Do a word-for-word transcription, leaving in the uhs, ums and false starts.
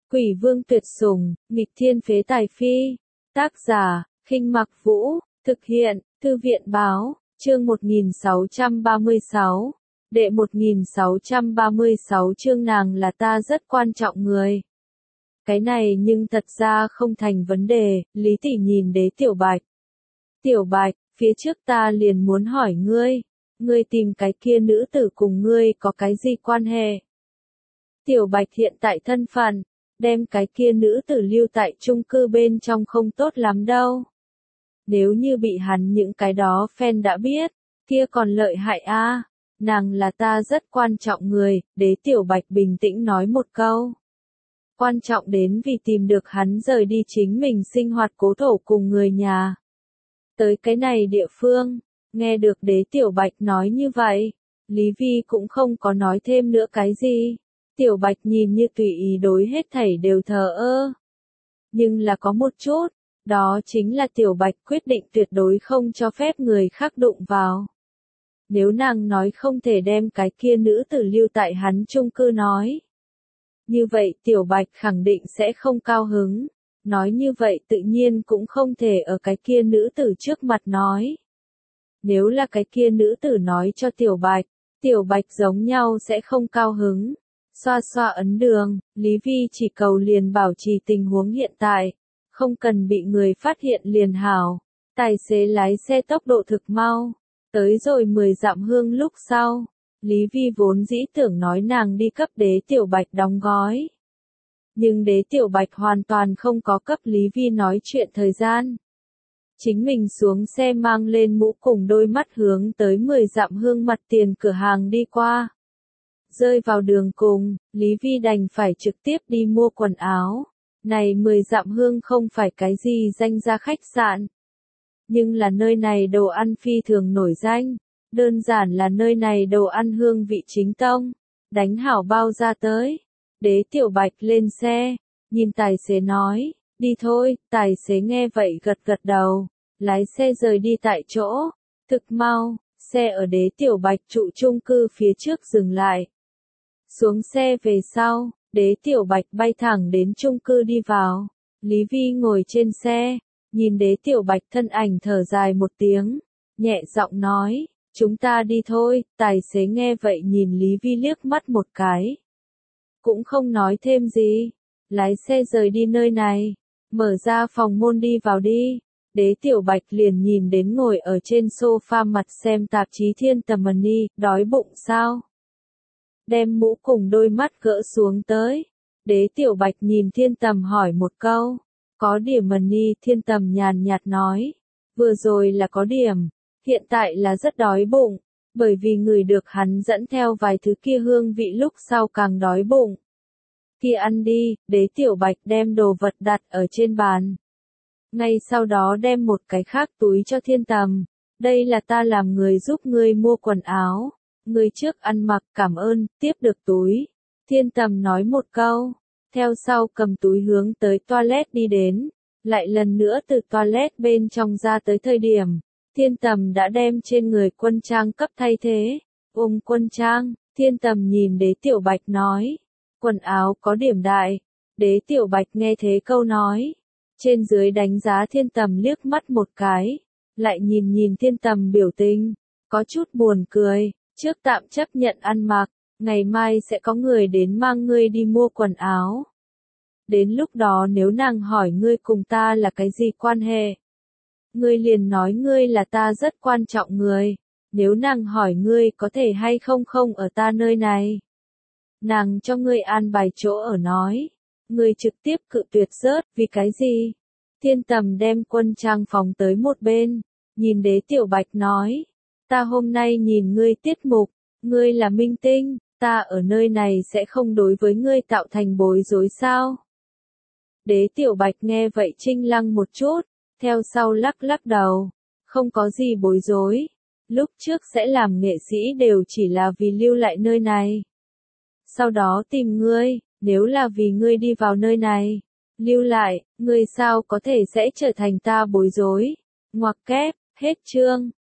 Quỷ vương tuyệt sủng, nghịch thiên phế tài phi. Tác giả, Khinh Mặc Vũ, thực hiện, Thư viện Báo, chương một nghìn sáu trăm ba mươi sáu. Đệ một nghìn sáu trăm ba mươi sáu chương nàng là ta rất quan trọng người. Cái này nhưng thật ra không thành vấn đề, Lý Tỷ nhìn Đế Tiểu Bạch. Tiểu Bạch, phía trước ta liền muốn hỏi ngươi, ngươi tìm cái kia nữ tử cùng ngươi có cái gì quan hệ? Tiểu Bạch hiện tại thân phận, đem cái kia nữ tử lưu tại chung cư bên trong không tốt lắm đâu. Nếu như bị hắn những cái đó fan đã biết, kia còn lợi hại a. À. Nàng là ta rất quan trọng người, Đế Tiểu Bạch bình tĩnh nói một câu. Quan trọng đến vì tìm được hắn rời đi chính mình sinh hoạt cố thổ cùng người nhà. Tới cái này địa phương, nghe được Đế Tiểu Bạch nói như vậy, Lý Vi cũng không có nói thêm nữa cái gì. Tiểu Bạch nhìn như tùy ý đối hết thảy đều thờ ơ. Nhưng là có một chút, đó chính là Tiểu Bạch quyết định tuyệt đối không cho phép người khác đụng vào. Nếu nàng nói không thể đem cái kia nữ tử lưu tại hắn chung cư nói. Như vậy Tiểu Bạch khẳng định sẽ không cao hứng. Nói như vậy tự nhiên cũng không thể ở cái kia nữ tử trước mặt nói. Nếu là cái kia nữ tử nói cho Tiểu Bạch, Tiểu Bạch giống nhau sẽ không cao hứng. Xoa xoa ấn đường, Lý Vi chỉ cầu liền bảo trì tình huống hiện tại, không cần bị người phát hiện liền hảo. Tài xế lái xe tốc độ thực mau, tới rồi mười dặm hương lúc sau, Lý Vi vốn dĩ tưởng nói nàng đi cấp Đế Tiểu Bạch đóng gói. Nhưng Đế Tiểu Bạch hoàn toàn không có cấp Lý Vi nói chuyện thời gian. Chính mình xuống xe mang lên mũ cùng đôi mắt hướng tới mười dặm hương mặt tiền cửa hàng đi qua. Rơi vào đường cùng, Lý Vi đành phải trực tiếp đi mua quần áo. Này mười dặm hương không phải cái gì danh gia khách sạn. Nhưng là nơi này đồ ăn phi thường nổi danh. Đơn giản là nơi này đồ ăn hương vị chính tông. Đánh hảo bao ra tới. Đế Tiểu Bạch lên xe. Nhìn tài xế nói, đi thôi. Tài xế nghe vậy gật gật đầu. Lái xe rời đi tại chỗ. Thực mau, xe ở Đế Tiểu Bạch trụ chung cư phía trước dừng lại. Xuống xe về sau, Đế Tiểu Bạch bay thẳng đến chung cư đi vào. Lý Vi ngồi trên xe, nhìn Đế Tiểu Bạch thân ảnh thở dài một tiếng, nhẹ giọng nói, chúng ta đi thôi. Tài xế nghe vậy nhìn Lý Vi liếc mắt một cái. Cũng không nói thêm gì, lái xe rời đi nơi này, mở ra phòng môn đi vào đi. Đế Tiểu Bạch liền nhìn đến ngồi ở trên sofa mặt xem tạp chí Thiên Tầm Money, đói bụng sao? Đem mũ cùng đôi mắt gỡ xuống tới. Đế Tiểu Bạch nhìn Thiên Tầm hỏi một câu. Có điểm Money, Thiên Tầm nhàn nhạt nói. Vừa rồi là có điểm, hiện tại là rất đói bụng, bởi vì người được hắn dẫn theo vài thứ kia hương vị lúc sau càng đói bụng. Kia ăn đi. Đế Tiểu Bạch đem đồ vật đặt ở trên bàn. Ngay sau đó đem một cái khác túi cho Thiên Tầm. Đây là ta làm người giúp ngươi mua quần áo. Người trước ăn mặc cảm ơn, tiếp được túi. Thiên Tầm nói một câu. Theo sau cầm túi hướng tới toilet đi đến. Lại lần nữa từ toilet bên trong ra tới thời điểm. Thiên Tầm đã đem trên người quân trang cấp thay thế. Ôm quân trang, Thiên Tầm nhìn Đế Tiểu Bạch nói. Quần áo có điểm đại. Đế Tiểu Bạch nghe thế câu nói. Trên dưới đánh giá Thiên Tầm liếc mắt một cái. Lại nhìn nhìn Thiên Tầm biểu tình. Có chút buồn cười. Trước tạm chấp nhận ăn mặc, ngày mai sẽ có người đến mang ngươi đi mua quần áo. Đến lúc đó nếu nàng hỏi ngươi cùng ta là cái gì quan hệ, ngươi liền nói ngươi là ta rất quan trọng người. Nếu nàng hỏi ngươi có thể hay không không ở ta nơi này, nàng cho ngươi an bài chỗ ở nói, ngươi trực tiếp cự tuyệt rớt, vì cái gì? Thiên Tầm đem quân trang phóng tới một bên, nhìn Đế Tiểu Bạch nói. Ta hôm nay nhìn ngươi tiết mục, ngươi là minh tinh, ta ở nơi này sẽ không đối với ngươi tạo thành bối rối sao? Đế Tiểu Bạch nghe vậy chinh lăng một chút, theo sau lắc lắc đầu, không có gì bối rối. Lúc trước sẽ làm nghệ sĩ đều chỉ là vì lưu lại nơi này. Sau đó tìm ngươi, nếu là vì ngươi đi vào nơi này, lưu lại, ngươi sao có thể sẽ trở thành ta bối rối? Ngoặc kép, hết chương.